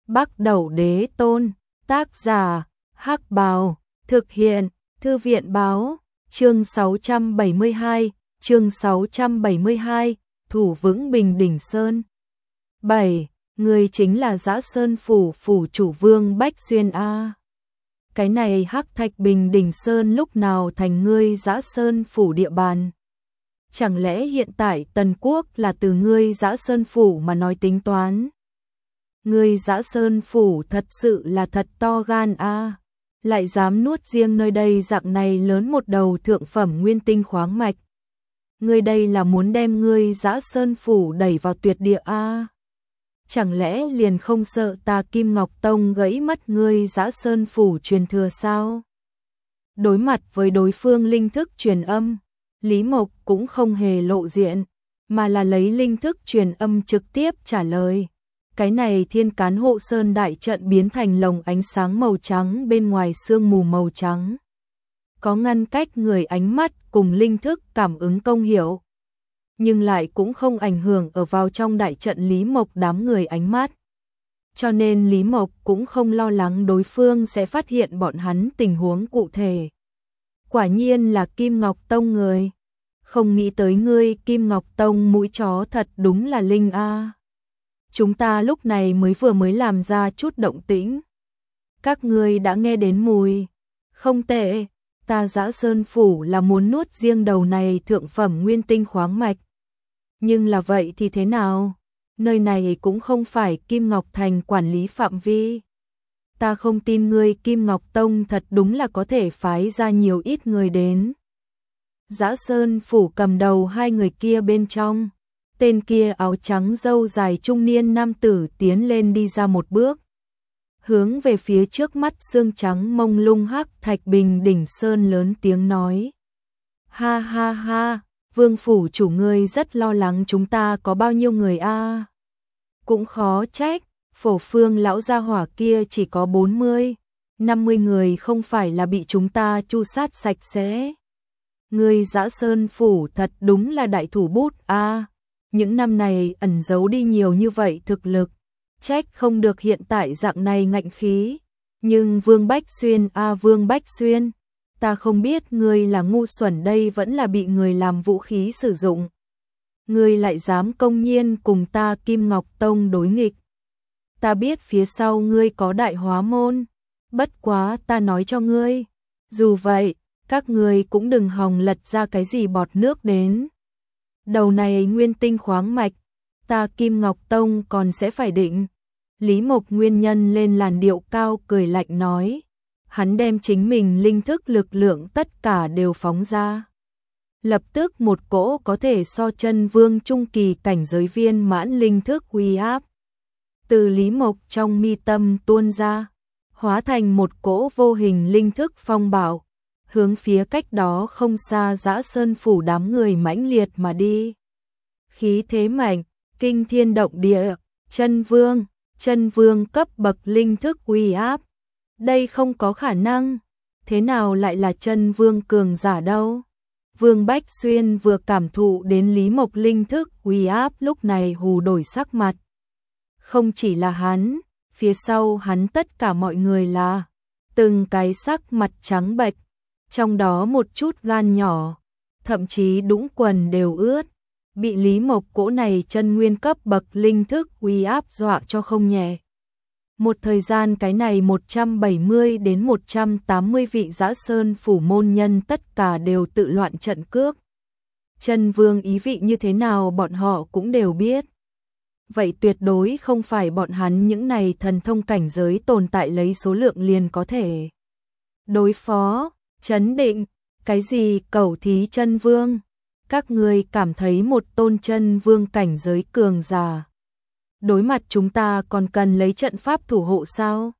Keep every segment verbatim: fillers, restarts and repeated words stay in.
Bắc Đẩu Đế Tôn, tác giả, Hắc Bào, thực hiện, Thư viện Báo, chương sáu trăm bảy mươi hai, chương sáu trăm bảy mươi hai, thủ vững Bình Đỉnh Sơn. bảy. Người chính là Dã Sơn Phủ Phủ chủ Vương Bách Xuyên a. Cái này Hắc Thạch Bình Đỉnh Sơn lúc nào thành ngươi Dã Sơn Phủ địa bàn? Chẳng lẽ hiện tại Tần Quốc là từ ngươi Dã Sơn Phủ mà nói tính toán? Ngươi Dã Sơn Phủ thật sự là thật to gan a, lại dám nuốt riêng nơi đây dạng này lớn một đầu thượng phẩm nguyên tinh khoáng mạch. Ngươi đây là muốn đem ngươi Dã Sơn Phủ đẩy vào tuyệt địa a? Chẳng lẽ liền không sợ ta Kim Ngọc Tông gãy mất ngươi Dã Sơn Phủ truyền thừa sao? Đối mặt với đối phương linh thức truyền âm, Lý Mộc cũng không hề lộ diện, mà là lấy linh thức truyền âm trực tiếp trả lời. Cái này Thiên Cán Hộ Sơn đại trận biến thành lồng ánh sáng màu trắng bên ngoài sương mù màu trắng. Có ngăn cách người ánh mắt cùng linh thức cảm ứng công hiệu, nhưng lại cũng không ảnh hưởng ở vào trong đại trận Lý Mộc đám người ánh mắt. Cho nên Lý Mộc cũng không lo lắng đối phương sẽ phát hiện bọn hắn tình huống cụ thể. Quả nhiên là Kim Ngọc Tông người. Không nghĩ tới ngươi Kim Ngọc Tông mũi chó thật đúng là linh a. Chúng ta lúc này mới vừa mới làm ra chút động tĩnh. Các ngươi đã nghe đến mùi. Không tệ, ta Dã Sơn Phủ là muốn nuốt riêng đầu này thượng phẩm nguyên tinh khoáng mạch. Nhưng là vậy thì thế nào? Nơi này cũng không phải Kim Ngọc Thành quản lý phạm vi. Ta không tin ngươi Kim Ngọc Tông thật đúng là có thể phái ra nhiều ít người đến. Dã Sơn Phủ cầm đầu hai người kia bên trong. Tên kia áo trắng râu dài trung niên nam tử tiến lên đi ra một bước. Hướng về phía trước mắt xương trắng mông lung Hắc Thạch Bình Đỉnh Sơn lớn tiếng nói. Ha ha ha, Vương Phủ chủ ngươi rất lo lắng chúng ta có bao nhiêu người a? Cũng khó trách, Phổ Phương lão gia hỏa kia chỉ có bốn mươi, năm mươi người không phải là bị chúng ta chu sát sạch sẽ. Ngươi Dã Sơn Phủ thật đúng là đại thủ bút a. Những năm này ẩn giấu đi nhiều như vậy thực lực, trách không được hiện tại dạng này ngạnh khí. Nhưng Vương Bách Xuyên a Vương Bách Xuyên, ta không biết ngươi là ngu xuẩn đây vẫn là bị người làm vũ khí sử dụng. Ngươi lại dám công nhiên cùng ta Kim Ngọc Tông đối nghịch. Ta biết phía sau ngươi có Đại Hóa Môn, bất quá ta nói cho ngươi, dù vậy, các ngươi cũng đừng hòng lật ra cái gì bọt nước đến. Đầu này nguyên tinh khoáng mạch, ta Kim Ngọc Tông còn sẽ phải định. Lý Mộc nguyên nhân lên làn điệu cao cười lạnh nói. Hắn đem chính mình linh thức lực lượng tất cả đều phóng ra. Lập tức một cỗ có thể so chân vương trung kỳ cảnh giới viên mãn linh thức uy áp. Từ Lý Mộc trong mi tâm tuôn ra, hóa thành một cỗ vô hình linh thức phong bạo. Hướng phía cách đó không xa Dã Sơn Phủ đám người mãnh liệt mà đi. Khí thế mạnh, kinh thiên động địa, chân vương, chân vương cấp bậc linh thức uy áp. Đây không có khả năng, thế nào lại là chân vương cường giả đâu? Vương Bách Xuyên vừa cảm thụ đến Lý Mộc linh thức uy áp lúc này hù đổi sắc mặt. Không chỉ là hắn, phía sau hắn tất cả mọi người là từng cái sắc mặt trắng bệch. Trong đó một chút gan nhỏ, thậm chí đũng quần đều ướt, bị Lý Mộc cỗ này chân nguyên cấp bậc linh thức uy áp dọa cho không nhẹ. Một thời gian cái này một trăm bảy mươi đến một trăm tám mươi vị Dã Sơn Phủ môn nhân tất cả đều tự loạn trận cước. Chân vương ý vị như thế nào bọn họ cũng đều biết. Vậy tuyệt đối không phải bọn hắn những này thần thông cảnh giới tồn tại lấy số lượng liền có thể đối phó. Chấn định, cái gì cẩu thí chân vương? Các ngươi cảm thấy một tôn chân vương cảnh giới cường giả. Đối mặt chúng ta còn cần lấy trận pháp thủ hộ sao?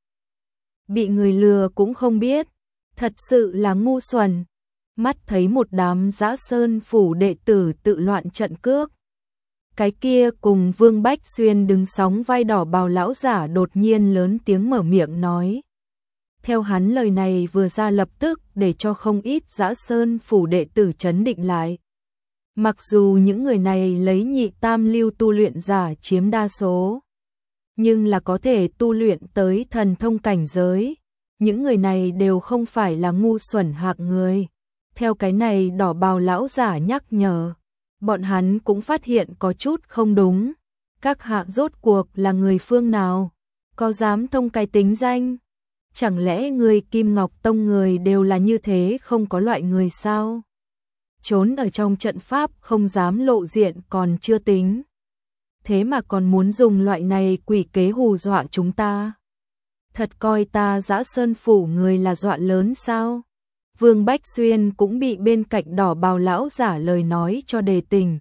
Bị người lừa cũng không biết, thật sự là ngu xuẩn. Mắt thấy một đám Dã Sơn Phủ đệ tử tự loạn trận cước. Cái kia cùng Vương Bách Xuyên đứng sóng vai đỏ bào lão giả đột nhiên lớn tiếng mở miệng nói. Theo hắn lời này vừa ra lập tức để cho không ít Dã Sơn Phủ đệ tử chấn định lại. Mặc dù những người này lấy nhị tam lưu tu luyện giả chiếm đa số, nhưng là có thể tu luyện tới thần thông cảnh giới. Những người này đều không phải là ngu xuẩn hạng người. Theo cái này đỏ bào lão giả nhắc nhở, bọn hắn cũng phát hiện có chút không đúng. Các hạ rốt cuộc là người phương nào? Có dám thông cái tính danh? Chẳng lẽ người Kim Ngọc Tông người đều là như thế không có loại người sao? Trốn ở trong trận pháp không dám lộ diện còn chưa tính. Thế mà còn muốn dùng loại này quỷ kế hù dọa chúng ta. Thật coi ta Dã Sơn phủ người là dọa lớn sao? Vương Bách Xuyên cũng bị bên cạnh đỏ bào lão giả lời nói cho đề tình.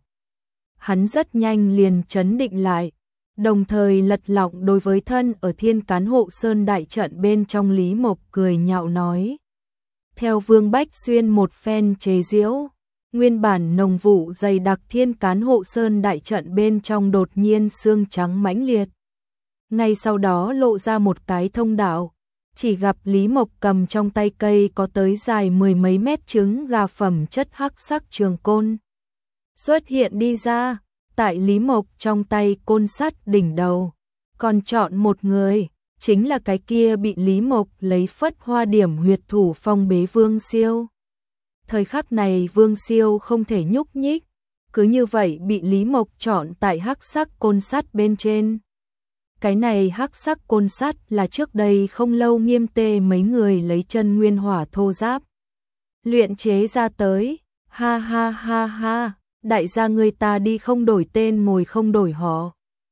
Hắn rất nhanh liền chấn định lại, đồng thời lật lọng đối với thân ở Thiên Cán Hộ Sơn đại trận bên trong Lý Mộc cười nhạo nói. Theo Vương Bách Xuyên một phen chế giễu, nguyên bản nồng vụ dày đặc Thiên Cán Hộ Sơn đại trận bên trong đột nhiên xương trắng mãnh liệt. Ngay sau đó lộ ra một cái thông đạo, chỉ gặp Lý Mộc cầm trong tay cây có tới dài mười mấy mét trứng gà phẩm chất hắc sắc trường côn. Xuất hiện đi ra, tại Lý Mộc trong tay côn sắt đỉnh đầu, còn chọn một người, chính là cái kia bị Lý Mộc lấy phất hoa điểm huyệt thủ phong bế Vương Siêu. Thời khắc này Vương Siêu không thể nhúc nhích, cứ như vậy bị Lý Mộc chọn tại hắc sắc côn sắt bên trên. Cái này hắc sắc côn sắt là trước đây không lâu Nghiêm Tê mấy người lấy chân nguyên hỏa thô giáp luyện chế ra tới. Ha ha ha ha, đại gia người ta đi không đổi tên ngồi không đổi họ.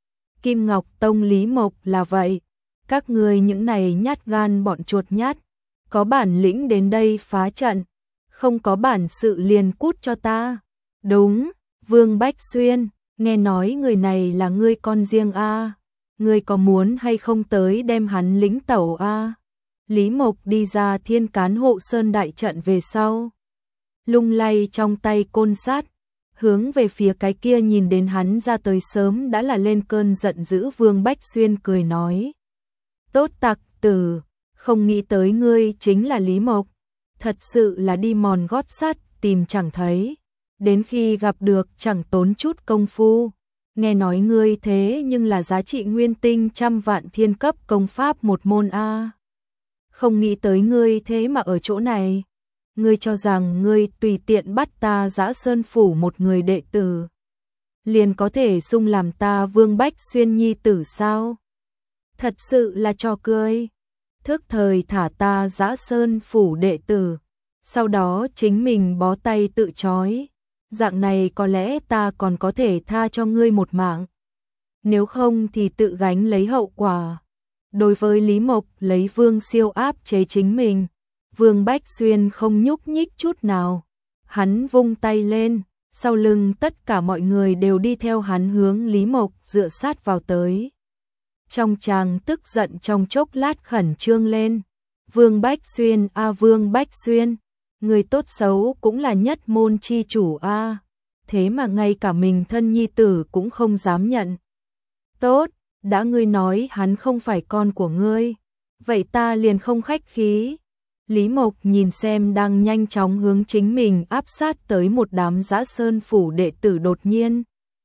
Kim Ngọc Tông Lý Mộc là vậy, các người những này nhát gan bọn chuột nhát, có bản lĩnh đến đây phá trận, không có bản sự liền cút cho ta. Đúng, Vương Bách Xuyên, nghe nói người này là ngươi con riêng a, ngươi có muốn hay không tới đem hắn lính tẩu a? Lý Mộc đi ra Thiên Cán Hộ Sơn đại trận về sau, lung lay trong tay côn sắt, hướng về phía cái kia nhìn đến hắn ra tới sớm đã là lên cơn giận dữ Vương Bách Xuyên cười nói. Tốt tặc tử, không nghĩ tới ngươi chính là Lý Mộc, thật sự là đi mòn gót sắt tìm chẳng thấy, đến khi gặp được chẳng tốn chút công phu. Nghe nói ngươi thế nhưng là giá trị nguyên tinh trăm vạn thiên cấp công pháp một môn a. Không nghĩ tới ngươi thế mà ở chỗ này. Ngươi cho rằng ngươi tùy tiện bắt ta Dã Sơn phủ một người đệ tử, liền có thể xung làm ta Vương Bách Xuyên nhi tử sao? Thật sự là trò cười. Thức thời thả ta Dã Sơn phủ đệ tử, sau đó chính mình bó tay tự trói. Dạng này có lẽ ta còn có thể tha cho ngươi một mạng. Nếu không thì tự gánh lấy hậu quả. Đối với Lý Mộc lấy Vương Siêu áp chế chính mình, Vương Bách Xuyên không nhúc nhích chút nào. Hắn vung tay lên, sau lưng tất cả mọi người đều đi theo hắn hướng Lý Mộc dựa sát vào tới. Trong chàng tức giận trong chốc lát khẩn trương lên. Vương Bách Xuyên a à, Vương Bách Xuyên, người tốt xấu cũng là nhất môn chi chủ a, à. Thế mà ngay cả mình thân nhi tử cũng không dám nhận. Tốt, đã ngươi nói hắn không phải con của ngươi, vậy ta liền không khách khí. Lý Mộc nhìn xem đang nhanh chóng hướng chính mình áp sát tới một đám Dã Sơn phủ đệ tử đột nhiên.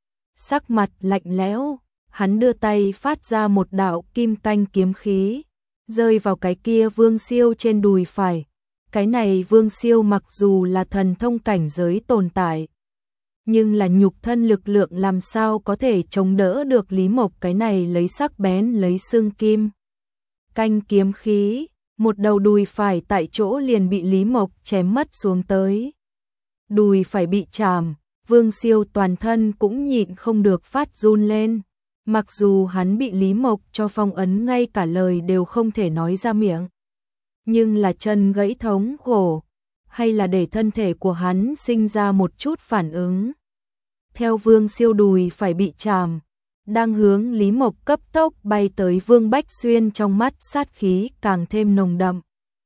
Sắc mặt lạnh lẽo, hắn đưa tay phát ra một đạo kim canh kiếm khí, rơi vào cái kia Vương Siêu trên đùi phải. Cái này Vương Siêu mặc dù là thần thông cảnh giới tồn tại, nhưng là nhục thân lực lượng làm sao có thể chống đỡ được Lý Mộc cái này lấy sắc bén lấy xương kim canh kiếm khí. Một đầu đùi phải tại chỗ liền bị Lý Mộc chém mất xuống tới. Đùi phải bị chạm, Vương Siêu toàn thân cũng nhịn không được phát run lên. Mặc dù hắn bị Lý Mộc cho phong ấn ngay cả lời đều không thể nói ra miệng, nhưng là chân gãy thống khổ, hay là để thân thể của hắn sinh ra một chút phản ứng. Theo Vương Siêu đùi phải bị chạm, đang hướng Lý Mộc cấp tốc bay tới Vương Bách Xuyên trong mắt sát khí càng thêm nồng đậm.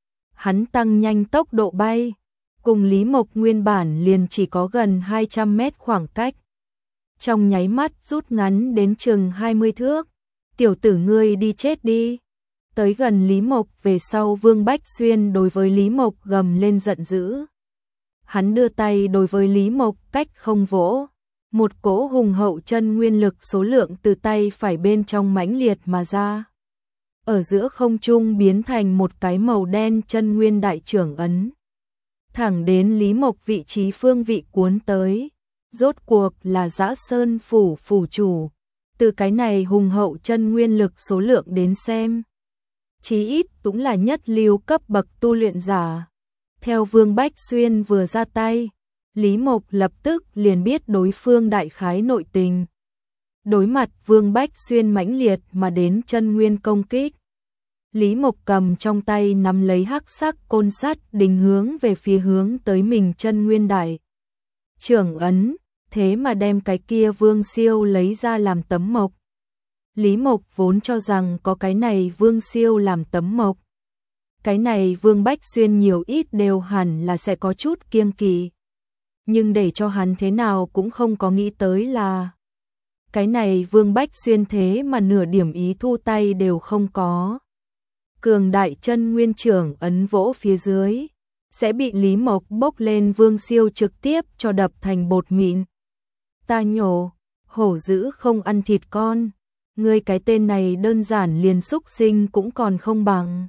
Hắn tăng nhanh tốc độ bay, cùng Lý Mộc nguyên bản liền chỉ có gần hai trăm mét khoảng cách. Trong nháy mắt rút ngắn đến chừng hai mươi thước. Tiểu tử ngươi đi chết đi. Tới gần Lý Mộc về sau Vương Bách Xuyên đối với Lý Mộc gầm lên giận dữ. Hắn đưa tay đối với Lý Mộc cách không vỗ. Một cỗ hùng hậu chân nguyên lực số lượng từ tay phải bên trong mãnh liệt mà ra. Ở giữa không trung biến thành một cái màu đen chân nguyên đại trưởng ấn. Thẳng đến Lý Mộc vị trí phương vị cuốn tới. Rốt cuộc là Dã Sơn phủ phủ chủ. Từ cái này hùng hậu chân nguyên lực số lượng đến xem. Chí ít cũng là nhất lưu cấp bậc tu luyện giả. Theo Vương Bách Xuyên vừa ra tay, Lý Mộc lập tức liền biết đối phương đại khái nội tình. Đối mặt Vương Bách Xuyên mãnh liệt mà đến chân nguyên công kích. Lý Mộc cầm trong tay nắm lấy hắc sắc côn sắt đình hướng về phía hướng tới mình chân nguyên đại trưởng ấn, thế mà đem cái kia Vương Siêu lấy ra làm tấm mộc. Lý Mộc vốn cho rằng có cái này Vương Siêu làm tấm mộc. Cái này Vương Bách Xuyên nhiều ít đều hẳn là sẽ có chút kiêng kỵ. Nhưng để cho hắn thế nào cũng không có nghĩ tới là cái này Vương Bách Xuyên thế mà nửa điểm ý thu tay đều không có. Cường đại chân nguyên trưởng ấn vỗ phía dưới, sẽ bị Lý Mộc bốc lên Vương Siêu trực tiếp cho đập thành bột mịn. Ta nhổ, hổ dữ không ăn thịt con, ngươi cái tên này đơn giản liền xúc sinh cũng còn không bằng.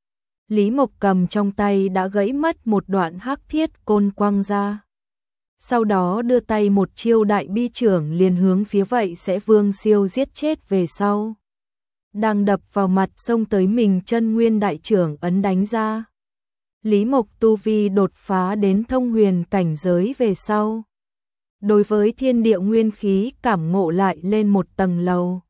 Lý Mộc cầm trong tay đã gãy mất một đoạn hắc thiết côn quăng ra. Sau đó đưa tay một chiêu đại bi trưởng liền hướng phía vậy sẽ Vương Siêu giết chết về sau. Đang đập vào mặt xông tới mình chân nguyên đại trưởng ấn đánh ra. Lý Mộc tu vi đột phá đến thông huyền cảnh giới về sau. Đối với thiên địa nguyên khí cảm ngộ lại lên một tầng lầu.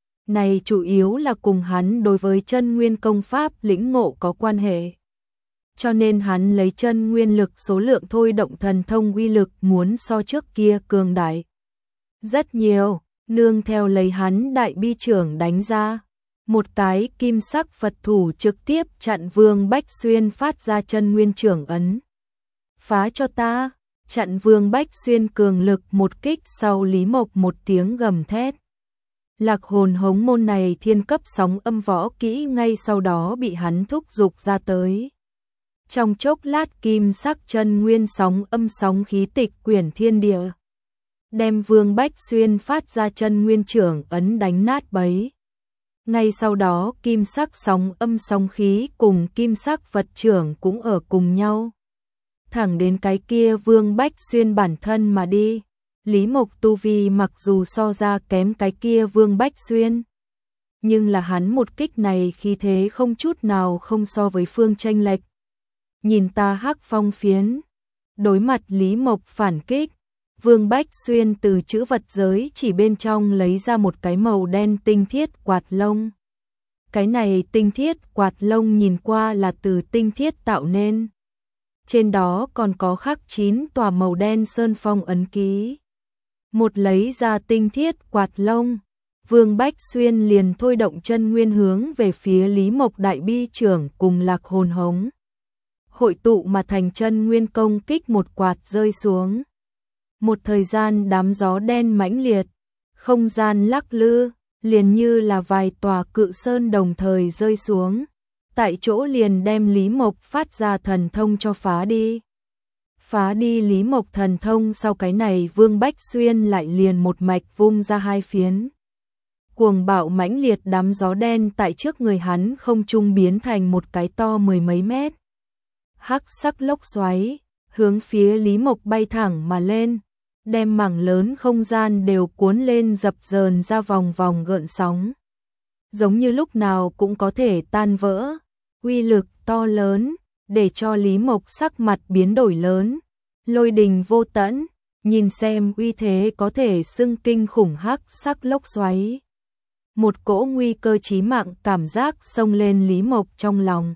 Này chủ yếu là cùng hắn đối với chân nguyên công pháp lĩnh ngộ có quan hệ. Cho nên hắn lấy chân nguyên lực số lượng thôi động thần thông uy lực muốn so trước kia cường đại. Rất nhiều, nương theo lấy hắn đại bi trưởng đánh ra. Một cái kim sắc Phật thủ trực tiếp chặn Vương Bách Xuyên phát ra chân nguyên trưởng ấn. Phá cho ta, chặn Vương Bách Xuyên cường lực một kích sau Lý Mộc một tiếng gầm thét. Lạc hồn hống môn này thiên cấp sóng âm võ kỹ ngay sau đó bị hắn thúc giục ra tới. Trong chốc lát kim sắc chân nguyên sóng âm sóng khí tịch quyển thiên địa. Đem Vương Bách Xuyên phát ra chân nguyên trưởng ấn đánh nát bấy. Ngay sau đó kim sắc sóng âm sóng khí cùng kim sắc Phật trưởng cũng ở cùng nhau. Thẳng đến cái kia Vương Bách Xuyên bản thân mà đi. Lý Mộc tu vi mặc dù so ra kém cái kia Vương Bách Xuyên. Nhưng là hắn một kích này khí thế không chút nào không so với phương chênh lệch. Nhìn ta hắc phong phiến. Đối mặt Lý Mộc phản kích. Vương Bách Xuyên từ chữ vật giới chỉ bên trong lấy ra một cái màu đen tinh thiết quạt lông. Cái này tinh thiết quạt lông nhìn qua là từ tinh thiết tạo nên. Trên đó còn có khắc chín tòa màu đen sơn phong ấn ký. Một lấy ra tinh thiết quạt lông, Vương Bách Xuyên liền thôi động chân nguyên hướng về phía Lý Mộc đại bi trưởng cùng lạc hồn hống. Hội tụ mà thành chân nguyên công kích một quạt rơi xuống. Một thời gian đám gió đen mãnh liệt, không gian lắc lư, liền như là vài tòa cự sơn đồng thời rơi xuống. Tại chỗ liền đem Lý Mộc phát ra thần thông cho phá đi. Phá đi Lý Mộc thần thông sau cái này Vương Bách Xuyên lại liền một mạch vung ra hai phiến. Cuồng bạo mãnh liệt đám gió đen tại trước người hắn không trung biến thành một cái to mười mấy mét. Hắc sắc lốc xoáy, hướng phía Lý Mộc bay thẳng mà lên, đem mảng lớn không gian đều cuốn lên dập dờn ra vòng vòng gợn sóng. Giống như lúc nào cũng có thể tan vỡ, uy lực to lớn, để cho Lý Mộc sắc mặt biến đổi lớn, lôi đình vô tận, nhìn xem uy thế có thể xưng kinh khủng hắc sắc lốc xoáy. Một cỗ nguy cơ chí mạng cảm giác xông lên Lý Mộc trong lòng.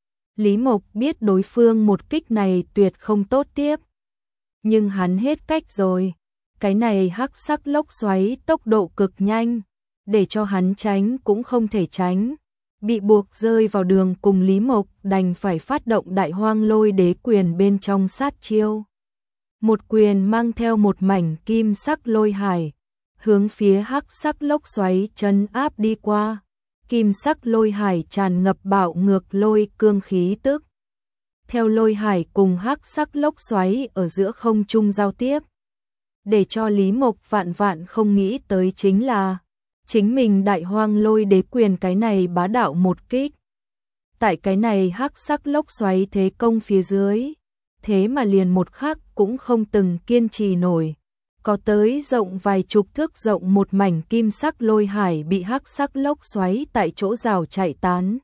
Lý Mộc biết đối phương một kích này tuyệt không tốt tiếp. Nhưng hắn hết cách rồi, cái này hắc sắc lốc xoáy tốc độ cực nhanh, để cho hắn tránh cũng không thể tránh. Bị buộc rơi vào đường cùng Lý Mộc đành phải phát động đại hoang lôi đế quyền bên trong sát chiêu. Một quyền mang theo một mảnh kim sắc lôi hải, hướng phía hắc sắc lốc xoáy trấn áp đi qua. Kim sắc lôi hải tràn ngập bạo ngược lôi cương khí tức. Theo lôi hải cùng hắc sắc lốc xoáy ở giữa không trung giao tiếp. Để cho Lý Mộc vạn vạn không nghĩ tới chính là chính mình Đại Hoang Lôi Đế Quyền cái này bá đạo một kích. Tại cái này hắc sắc lốc xoáy thế công phía dưới, thế mà liền một khắc cũng không từng kiên trì nổi. Có tới rộng vài chục thước rộng một mảnh kim sắc lôi hải bị hắc sắc lốc xoáy tại chỗ rào chạy tán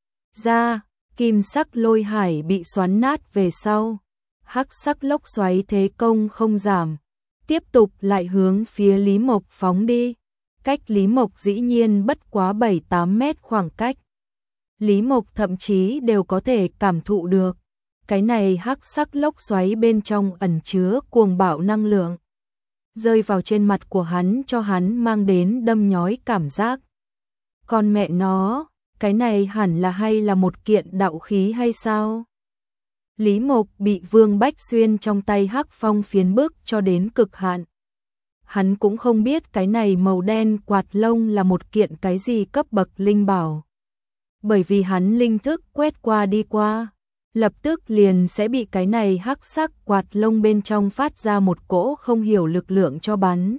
ra, kim sắc lôi hải bị xoắn nát về sau. Hắc sắc lốc xoáy thế công không giảm, tiếp tục lại hướng phía Lý Mộc phóng đi. Cách Lý Mộc dĩ nhiên bất quá bảy tám mét khoảng cách. Lý Mộc thậm chí đều có thể cảm thụ được. Cái này hắc sắc lốc xoáy bên trong ẩn chứa cuồng bạo năng lượng. Rơi vào trên mặt của hắn cho hắn mang đến đâm nhói cảm giác. Con mẹ nó, cái này hẳn là hay là một kiện đạo khí hay sao? Lý Mộc bị Vương Bách Xuyên trong tay hắc phong phiến bức cho đến cực hạn. Hắn cũng không biết cái này màu đen quạt lông là một kiện cái gì cấp bậc linh bảo. Bởi vì hắn linh thức quét qua đi qua, lập tức liền sẽ bị cái này hắc sắc quạt lông bên trong phát ra một cỗ không hiểu lực lượng cho bắn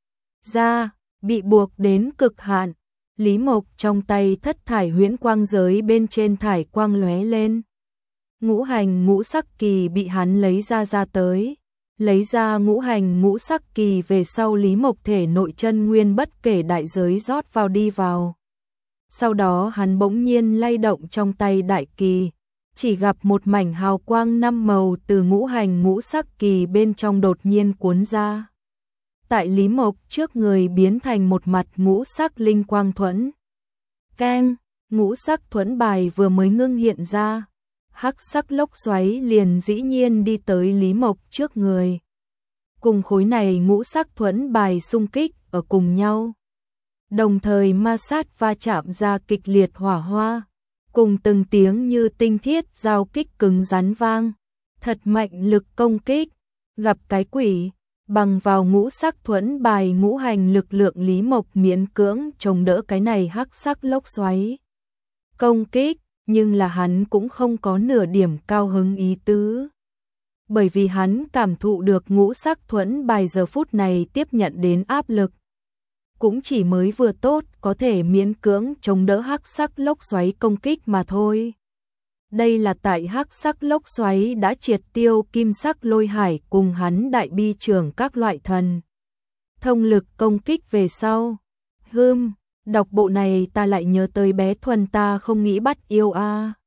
ra, bị buộc đến cực hạn. Lý Mộc trong tay thất thải huyễn quang giới bên trên thải quang lóe lên. Ngũ hành ngũ sắc kỳ bị hắn lấy ra ra tới. Lấy ra ngũ hành ngũ sắc kỳ về sau Lý Mộc thể nội chân nguyên bất kể đại giới rót vào đi vào. Sau đó hắn bỗng nhiên lay động trong tay đại kỳ, chỉ gặp một mảnh hào quang năm màu từ ngũ hành ngũ sắc kỳ bên trong đột nhiên cuốn ra. Tại Lý Mộc trước người biến thành một mặt ngũ sắc linh quang thuẫn. Keng, ngũ sắc thuẫn bài vừa mới ngưng hiện ra, hắc sắc lốc xoáy liền dĩ nhiên đi tới Lý Mộc trước người. Cùng khối này ngũ sắc thuẫn bài xung kích ở cùng nhau. Đồng thời ma sát va chạm ra kịch liệt hỏa hoa, cùng từng tiếng như tinh thiết giao kích cứng rắn vang. Thật mạnh lực công kích, gặp cái quỷ, bằng vào ngũ sắc thuẫn bài ngũ hành lực lượng Lý Mộc miễn cưỡng chống đỡ cái này hắc sắc lốc xoáy. Công kích, nhưng là hắn cũng không có nửa điểm cao hứng ý tứ. Bởi vì hắn cảm thụ được ngũ sắc thuẫn bài giờ phút này tiếp nhận đến áp lực. Cũng chỉ mới vừa tốt có thể miễn cưỡng chống đỡ hắc sắc lốc xoáy công kích mà thôi. Đây là tại hắc sắc lốc xoáy đã triệt tiêu kim sắc lôi hải cùng hắn đại bi trưởng các loại thần thông lực công kích về sau. Hưm, đọc bộ này ta lại nhớ tới bé Thuần ta không nghĩ bắt yêu a. À.